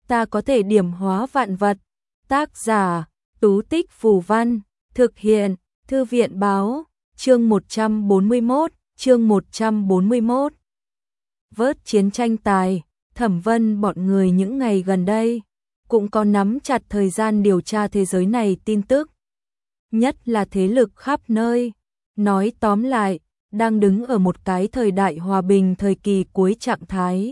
ta có thể điểm hóa vạn vật. Tác giả, Tú Tích Phù Văn, thực hiện, Thư viện Báo, chương 141, chương 141. Vớt chiến tranh tài, Thẩm Vân bọn người những ngày gần đây cũng có nắm chặt thời gian điều tra thế giới này tin tức, nhất là thế lực khắp nơi. Nói tóm lại, đang đứng ở một cái thời đại hòa bình thời kỳ cuối trạng thái.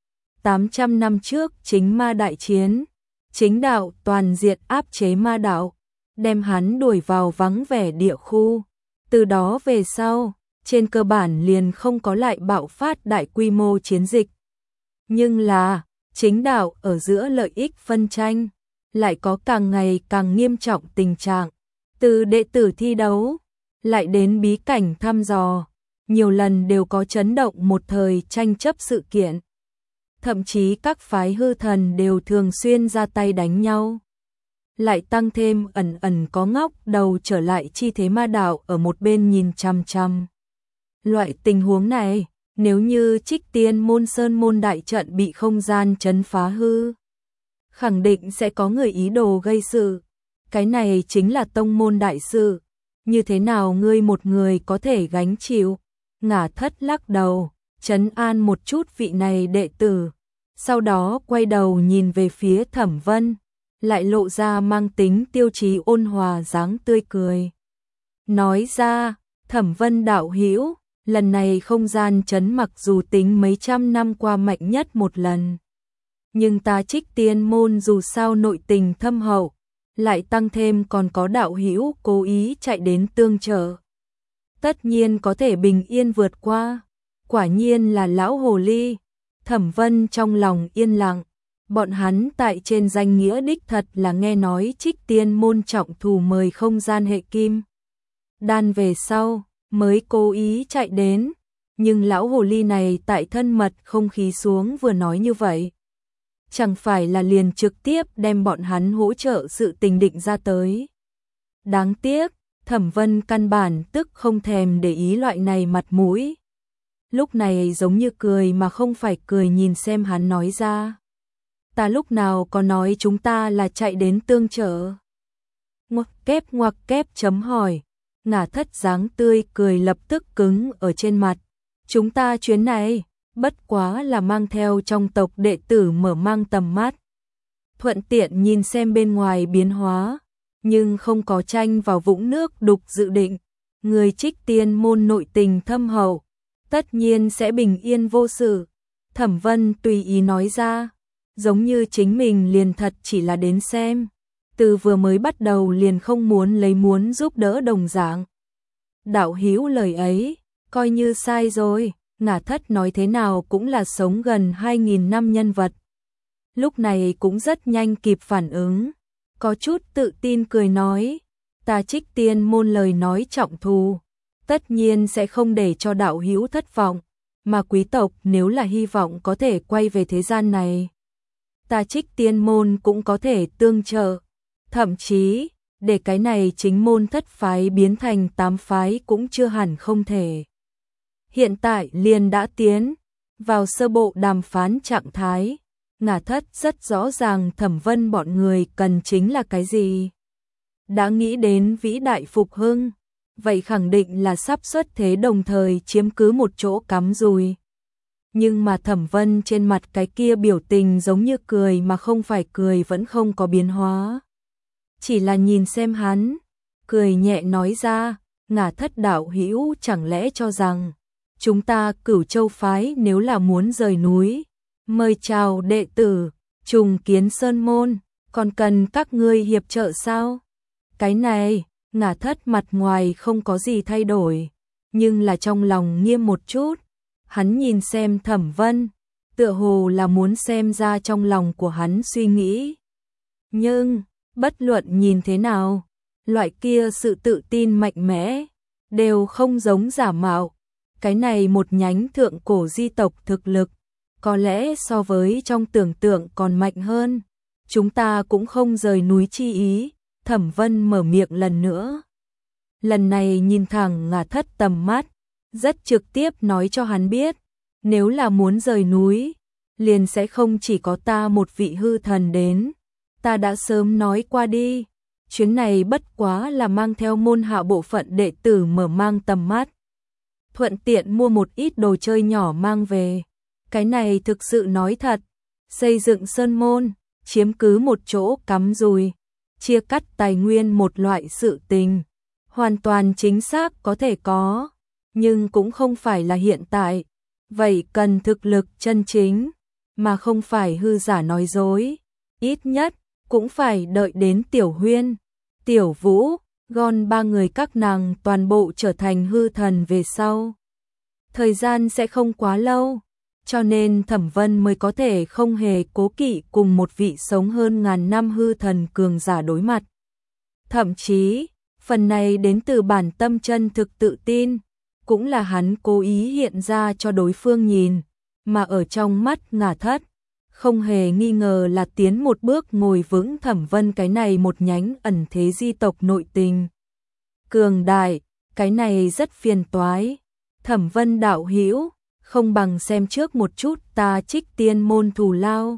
800 năm trước chính ma đại chiến, chính đạo toàn diện áp chế ma đạo, đem hắn đuổi vào vắng vẻ địa khu. Từ đó về sau, trên cơ bản liền không có lại bạo phát đại quy mô chiến dịch. Nhưng là, chính đạo ở giữa lợi ích phân tranh, lại có càng ngày càng nghiêm trọng tình trạng. Từ đệ tử thi đấu, lại đến bí cảnh thăm dò, nhiều lần đều có chấn động một thời tranh chấp sự kiện. Thậm chí các phái hư thần đều thường xuyên ra tay đánh nhau. Lại tăng thêm ẩn ẩn có ngóc đầu trở lại chi thế ma đạo ở một bên nhìn chằm chằm. Loại tình huống này, nếu như Trích Tiên môn Sơn môn đại trận bị không gian trấn phá hư, khẳng định sẽ có người ý đồ gây sự. Cái này chính là tông môn đại sự, như thế nào ngươi một người có thể gánh chịu? Ngả Thất lắc đầu, trấn an một chút vị này đệ tử, sau đó quay đầu nhìn về phía Thẩm Vân, lại lộ ra mang tính tiêu chí ôn hòa dáng tươi cười. Nói ra, Thẩm Vân đạo hữu, lần này không gian trấn mặc dù tính mấy trăm năm qua mạnh nhất một lần, nhưng ta Trích Tiên môn dù sao nội tình thâm hậu, lại tăng thêm còn có đạo hữu cố ý chạy đến tương trợ, tất nhiên có thể bình yên vượt qua. Quả nhiên là lão hồ ly. Thẩm Vân trong lòng yên lặng, bọn hắn tại trên danh nghĩa đích thật là nghe nói Trích Tiên môn trọng thù mời không gian hệ kim đan về sau mới cố ý chạy đến, nhưng lão hồ ly này tại thân mật không khí xuống vừa nói như vậy, chẳng phải là liền trực tiếp đem bọn hắn hỗ trợ sự tình định ra tới. Đáng tiếc, Thẩm Vân căn bản tức không thèm để ý loại này mặt mũi. Lúc này giống như cười mà không phải cười nhìn xem hắn nói ra. Ta lúc nào có nói chúng ta là chạy đến tương trợ? Ngoặc kép chấm hỏi. Ngả Thất dáng tươi cười lập tức cứng ở trên mặt. Chúng ta chuyến này, bất quá là mang theo trong tộc đệ tử mở mang tầm mắt, thuận tiện nhìn xem bên ngoài biến hóa, nhưng không có tranh vào vũng nước đục dự định. Người Trích Tiên môn nội tình thâm hậu, tất nhiên sẽ bình yên vô sự. Thẩm Vân tùy ý nói ra, giống như chính mình liền thật chỉ là đến xem, từ vừa mới bắt đầu liền không muốn giúp đỡ đồng dạng. Đạo hữu lời ấy, coi như sai rồi. Ngả Thất nói thế nào cũng là sống gần 2000 năm nhân vật, lúc này cũng rất nhanh kịp phản ứng, có chút tự tin cười nói, ta Trích Tiên môn lời nói trọng thù, tất nhiên sẽ không để cho đạo hữu thất vọng, mà quý tộc nếu là hy vọng có thể quay về thế gian này, ta Trích Tiên môn cũng có thể tương trợ, thậm chí để cái này chính môn thất phái biến thành 8 phái cũng chưa hẳn không thể. Hiện tại liền đã tiến vào sơ bộ đàm phán trạng thái. Ngả Thất rất rõ ràng Thẩm Vân bọn người cần chính là cái gì. Đã nghĩ đến vĩ đại phục hưng, vậy khẳng định là sắp xuất thế đồng thời chiếm cứ một chỗ cắm rùi. Nhưng mà Thẩm Vân trên mặt cái kia biểu tình giống như cười mà không phải cười vẫn không có biến hóa. Chỉ là nhìn xem hắn, cười nhẹ nói ra, Ngả Thất đạo hữu chẳng lẽ cho rằng chúng ta Cửu Châu phái nếu là muốn rời núi, mời chào đệ tử, trùng kiến sơn môn, còn cần các ngươi hiệp trợ sao? Cái này, Ngả Thất mặt ngoài không có gì thay đổi, nhưng là trong lòng nghiêm một chút. Hắn nhìn xem Thẩm Vân, tựa hồ là muốn xem ra trong lòng của hắn suy nghĩ. Nhưng, bất luận nhìn thế nào, loại kia sự tự tin mạnh mẽ, đều không giống giả mạo. Cái này một nhánh thượng cổ di tộc thực lực, có lẽ so với trong tưởng tượng còn mạnh hơn. Chúng ta cũng không rời núi chi ý. Thẩm Vân mở miệng lần nữa. Lần này nhìn thẳng Ngả Thất tầm mắt, rất trực tiếp nói cho hắn biết, nếu là muốn rời núi, liền sẽ không chỉ có ta một vị hư thần đến. Ta đã sớm nói qua đi, chuyến này bất quá là mang theo môn hạ bộ phận đệ tử mở mang tầm mắt. Thuận tiện mua một ít đồ chơi nhỏ mang về. Cái này thực sự nói thật, xây dựng sơn môn, chiếm cứ một chỗ cắm rùi, chia cắt tài nguyên một loại sự tình. Hoàn toàn chính xác có thể có, nhưng cũng không phải là hiện tại. Vậy cần thực lực chân chính, mà không phải hư giả nói dối. Ít nhất, cũng phải đợi đến Tiểu Huyên, Tiểu Vũ, Gon ba người các nàng toàn bộ trở thành hư thần về sau. Thời gian sẽ không quá lâu, cho nên Thẩm Vân mới có thể không hề cố kỵ cùng một vị sống hơn ngàn năm hư thần cường giả đối mặt. Thậm chí, phần này đến từ bản tâm chân thực tự tin, cũng là hắn cố ý hiện ra cho đối phương nhìn, mà ở trong mắt Ngả Thất, không hề nghi ngờ là tiến một bước ngồi vững Thẩm Vân cái này một nhánh ẩn thế di tộc nội tình. Cường đại, cái này rất phiền toái. Thẩm Vân đạo hữu, không bằng xem trước một chút ta Trích Tiên môn thù lao.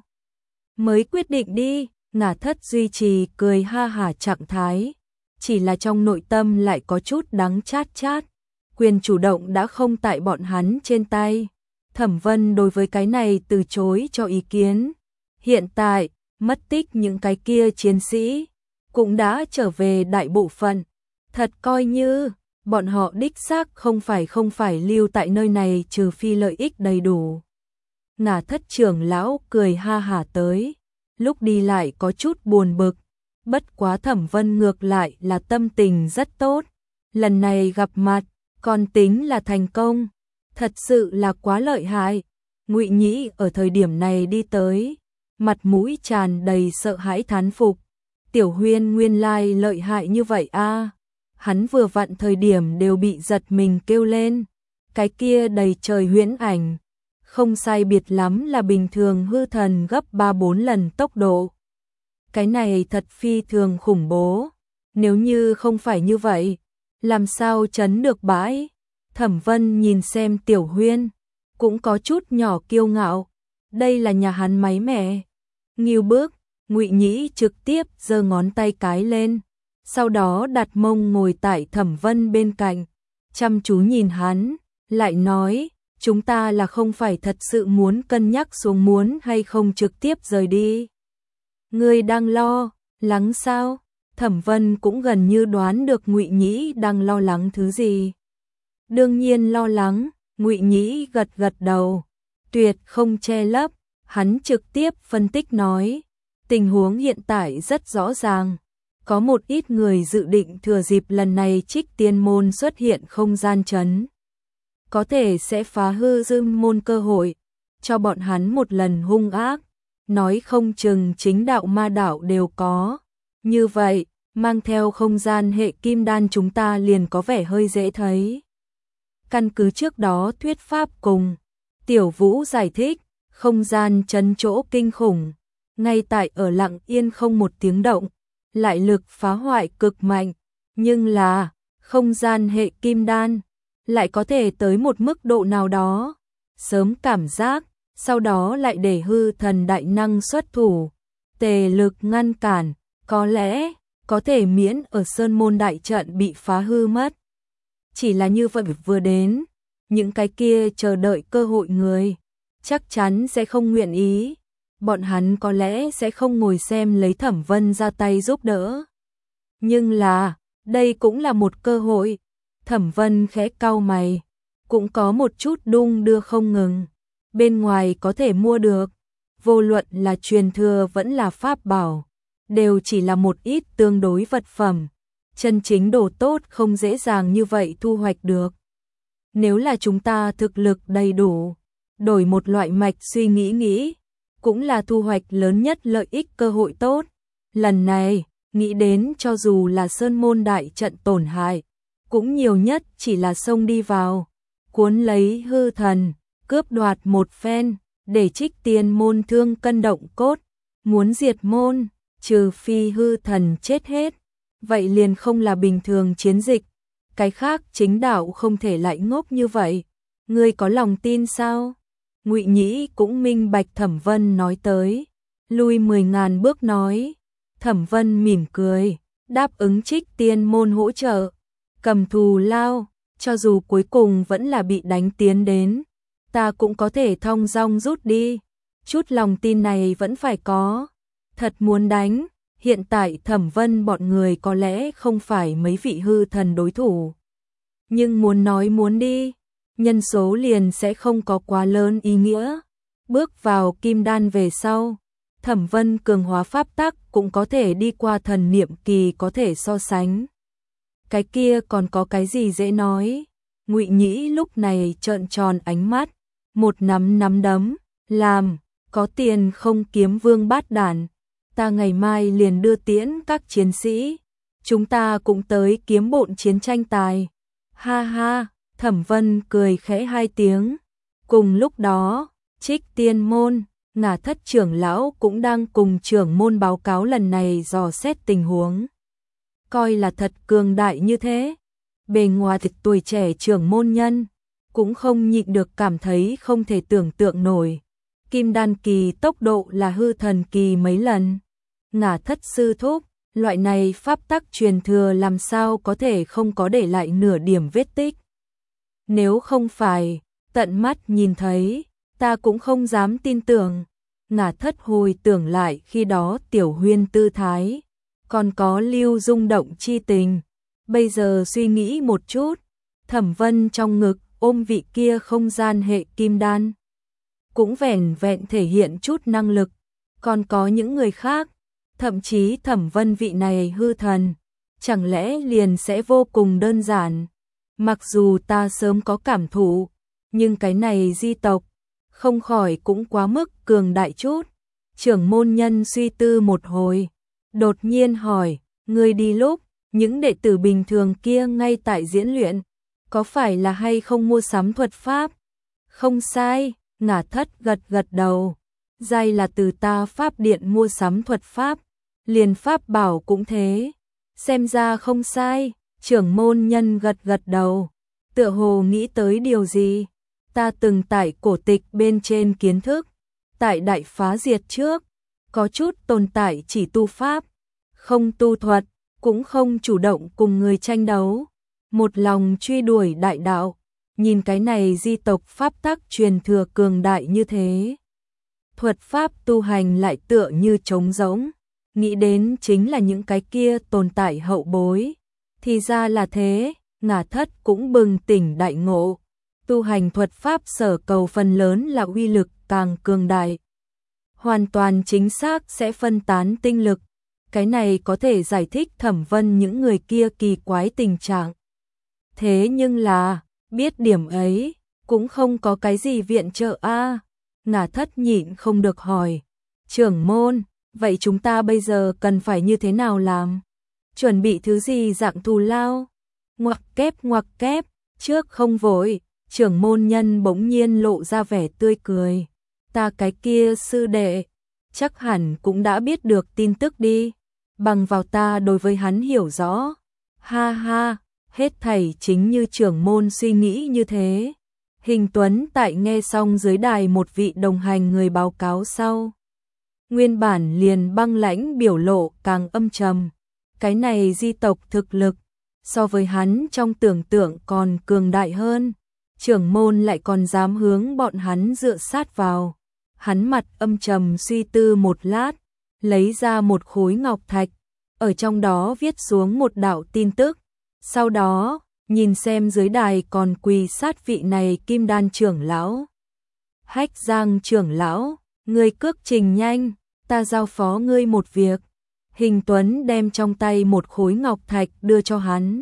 Mới quyết định đi, Ngả Thất duy trì cười ha hả trạng thái, chỉ là trong nội tâm lại có chút đắng chát chát. Quyền chủ động đã không tại bọn hắn trên tay. Thẩm Vân đối với cái này từ chối cho ý kiến. Hiện tại, mất tích những cái kia chiến sĩ cũng đã trở về đại bộ phận. Thật coi như bọn họ đích xác không phải lưu tại nơi này trừ phi lợi ích đầy đủ. Ngả Thất trưởng lão cười ha hả tới, lúc đi lại có chút buồn bực, bất quá Thẩm Vân ngược lại là tâm tình rất tốt. Lần này gặp mặt, còn tính là thành công, thật sự là quá lợi hại. Ngụy Nhĩ ở thời điểm này đi tới, mặt mũi tràn đầy sợ hãi thán phục. Tiểu Huyên nguyên lai lợi hại như vậy a. Hắn vừa vặn thời điểm đều bị giật mình kêu lên. Cái kia đầy trời huyễn ảnh, không sai biệt lắm là bình thường hư thần gấp 3-4 lần tốc độ. Cái này thật phi thường khủng bố. Nếu như không phải như vậy, làm sao trấn được bãi? Thẩm Vân nhìn xem Tiểu Huyên, cũng có chút nhỏ kiêu ngạo. Đây là nhà hắn máy mẹ. Nghiêu bước, Ngụy Nhĩ trực tiếp giơ ngón tay cái lên, sau đó đặt mông ngồi tại Thẩm Vân bên cạnh, chăm chú nhìn hắn, lại nói, chúng ta là không phải thật sự muốn cân nhắc xuống muốn hay không trực tiếp rời đi. Ngươi đang lo lắng sao? Thẩm Vân cũng gần như đoán được Ngụy Nhĩ đang lo lắng thứ gì. Đương nhiên lo lắng, Ngụy Nhĩ gật gật đầu, tuyệt không che lấp, hắn trực tiếp phân tích nói, tình huống hiện tại rất rõ ràng, có một ít người dự định thừa dịp lần này Trích Tiên môn xuất hiện không gian trấn, có thể sẽ phá hư Dương môn cơ hội, cho bọn hắn một lần hung ác, nói không chừng chính đạo ma đạo đều có. Như vậy, mang theo không gian hệ kim đan chúng ta liền có vẻ hơi dễ thấy. Căn cứ trước đó thuyết pháp cùng, Tiểu Vũ giải thích, không gian trấn chỗ kinh khủng, ngay tại ở lặng yên không một tiếng động, lại lực phá hoại cực mạnh, nhưng là, không gian hệ kim đan, lại có thể tới một mức độ nào đó, sớm cảm giác, sau đó lại để hư thần đại năng xuất thủ, tề lực ngăn cản, có lẽ có thể miễn ở Sơn môn đại trận bị phá hư mất. Chỉ là như vậy vừa đến, những cái kia chờ đợi cơ hội người, chắc chắn sẽ không nguyện ý. Bọn hắn có lẽ sẽ không ngồi xem lấy Thẩm Vân ra tay giúp đỡ. Nhưng là, đây cũng là một cơ hội. Thẩm Vân khẽ cau mày, cũng có một chút đung đưa không ngừng. Bên ngoài có thể mua được, vô luận là truyền thừa vẫn là pháp bảo, đều chỉ là một ít tương đối vật phẩm. Chân chính đồ tốt không dễ dàng như vậy thu hoạch được. Nếu là chúng ta thực lực đầy đủ, đổi một loại mạch suy nghĩ, cũng là thu hoạch lớn nhất lợi ích cơ hội tốt. Lần này, nghĩ đến cho dù là Sơn môn đại trận tổn hại, cũng nhiều nhất chỉ là xông đi vào, cuốn lấy hư thần, cướp đoạt một phen, để Trích Tiên môn thương cân động cốt, muốn diệt môn, trừ phi hư thần chết hết, vậy liền không là bình thường chiến dịch. Cái khác chính đạo không thể lại ngốc như vậy. Ngươi có lòng tin sao? Ngụy Nhĩ cũng minh bạch Thẩm Vân nói tới, lui 10.000 bước nói. Thẩm Vân mỉm cười, đáp ứng Trích Tiên môn hỗ trợ, cầm thù lao, cho dù cuối cùng vẫn là bị đánh tiến đến, ta cũng có thể thong dong rút đi. Chút lòng tin này vẫn phải có. Thật muốn đánh, hiện tại Thẩm Vân bọn người có lẽ không phải mấy vị hư thần đối thủ. Nhưng muốn nói muốn đi, nhân số liền sẽ không có quá lớn ý nghĩa. Bước vào kim đan về sau, Thẩm Vân cường hóa pháp tắc cũng có thể đi qua thần niệm kỳ có thể so sánh. Cái kia còn có cái gì dễ nói. Ngụy Nhĩ lúc này trợn tròn ánh mắt, một nắm đấm, làm, có tiền không kiếm vương bát đản, ta ngày mai liền đưa tiễn các chiến sĩ, chúng ta cũng tới kiếm bộn chiến tranh tài. Ha ha, Thẩm Vân cười khẽ 2 tiếng. Cùng lúc đó, Trích Tiên môn, Ngả Thất trưởng lão cũng đang cùng trưởng môn báo cáo lần này dò xét tình huống. Coi là thật cường đại như thế. Bề ngoài thực tuổi trẻ trưởng môn nhân, cũng không nhịn được cảm thấy không thể tưởng tượng nổi. Kim đan kỳ tốc độ là hư thần kỳ mấy lần. Ngả Thất sư thúc, loại này pháp tắc truyền thừa làm sao có thể không có để lại nửa điểm vết tích. Nếu không phải tận mắt nhìn thấy, ta cũng không dám tin tưởng. Ngả Thất hồi tưởng lại khi đó Tiểu Huyên tư thái, còn có lưu rung động chi tình. Bây giờ suy nghĩ một chút, Thẩm Vân trong ngực ôm vị kia không gian hệ kim đan, cũng vẻn vẹn thể hiện chút năng lực. Còn có những người khác, thậm chí Thẩm Vân vị này hư thần, chẳng lẽ liền sẽ vô cùng đơn giản. Mặc dù ta sớm có cảm thụ, nhưng cái này di tộc, không khỏi cũng quá mức cường đại chút. Trưởng môn nhân suy tư một hồi, đột nhiên hỏi, ngươi đi lúc, những đệ tử bình thường kia ngay tại diễn luyện, có phải là hay không mua sắm thuật pháp? Không sai, Ngả Thất gật đầu. Giai là từ ta pháp điện mua sắm thuật pháp, liền pháp bảo cũng thế. Xem ra không sai, trưởng môn nhân gật đầu. Tựa hồ nghĩ tới điều gì? Ta từng tại cổ tịch bên trên kiến thức, tại đại phá diệt trước, có chút tồn tại chỉ tu pháp, không tu thuật, cũng không chủ động cùng người tranh đấu, một lòng truy đuổi đại đạo. Nhìn cái này di tộc pháp tắc truyền thừa cường đại như thế, thuật pháp tu hành lại tựa như trống rỗng, nghĩ đến chính là những cái kia tồn tại hậu bối. Thì ra là thế, Ngả Thất cũng bừng tỉnh đại ngộ. Tu hành thuật pháp sở cầu phần lớn là uy lực càng cường đại, hoàn toàn chính xác sẽ phân tán tinh lực. Cái này có thể giải thích Thẩm Vân những người kia kỳ quái tình trạng. Thế nhưng là, biết điểm ấy, cũng không có cái gì viện trợ a. Ngả Thất nhịn không được hỏi, trưởng môn, vậy chúng ta bây giờ cần phải như thế nào làm? Chuẩn bị thứ gì dạng thù lao? Ngoặc kép, trước không vội. Trưởng môn nhân bỗng nhiên lộ ra vẻ tươi cười. Ta cái kia sư đệ, chắc hẳn cũng đã biết được tin tức đi. Bằng vào ta đối với hắn hiểu rõ. Ha ha, hết thảy chính như trưởng môn suy nghĩ như thế. Hình Tuấn tại nghe xong dưới đài một vị đồng hành người báo cáo sau. Nguyên bản liền băng lãnh biểu lộ càng âm trầm. Cái này di tộc thực lực, so với hắn trong tưởng tượng còn cường đại hơn. Trưởng môn lại còn dám hướng bọn hắn dựa sát vào. Hắn mặt âm trầm suy tư một lát, lấy ra một khối ngọc thạch, ở trong đó viết xuống một đạo tin tức. Sau đó, nhìn xem dưới đài còn quỳ sát vị này kim đan trưởng lão. Hách Giang trưởng lão, ngươi cước trình nhanh, ta giao phó ngươi một việc. Hình Tuấn đem trong tay một khối ngọc thạch đưa cho hắn.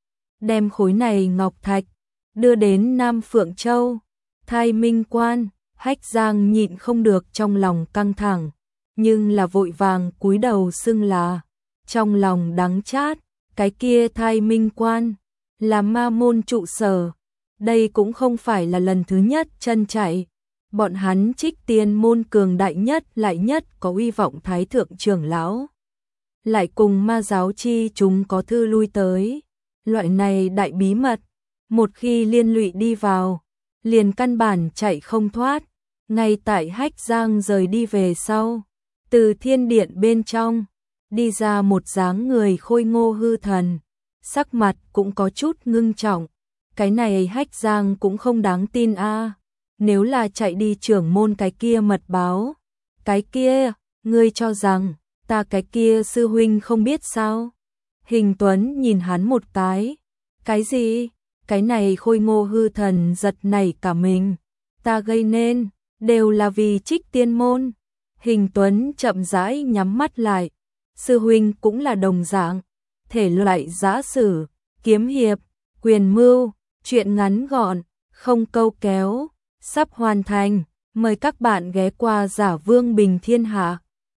Đem khối này ngọc thạch đưa đến Nam Phượng Châu, Thai Minh Quan. Hách Giang nhịn không được trong lòng căng thẳng, nhưng là vội vàng cúi đầu xưng là, trong lòng đắng chát. Cái kia Thai Minh Quan là ma môn trụ sở, đây cũng không phải là lần thứ nhất chân chạy. Bọn hắn Trích Tiên môn cường đại nhất lại nhất có uy vọng thái thượng trưởng lão, lại cùng ma giáo chi chúng có thư lui tới. Loại này đại bí mật, một khi liên lụy đi vào, liền căn bản chạy không thoát. Ngay tại Hách Giang rời đi về sau, từ thiên điện bên trong, đi ra một dáng người khôi ngô hư thần, sắc mặt cũng có chút ngưng trọng. Cái này Hách Giang cũng không đáng tin a. Nếu là chạy đi trưởng môn cái kia mật báo, cái kia, ngươi cho rằng ta cái kia sư huynh không biết sao? Hình Tuấn nhìn hắn một cái gì? Cái này khôi ngô hư thần giật nảy cả mình, ta gây nên, đều là vì Trích Tiên môn. Hình Tuấn chậm rãi nhắm mắt lại, sư huynh cũng là đồng dạng, thể loại giã sử, kiếm hiệp, quyền mưu, chuyện ngắn gọn, không câu kéo, sắp hoàn thành, mời các bạn ghé qua Giả Vương Bình Thiên Hạ.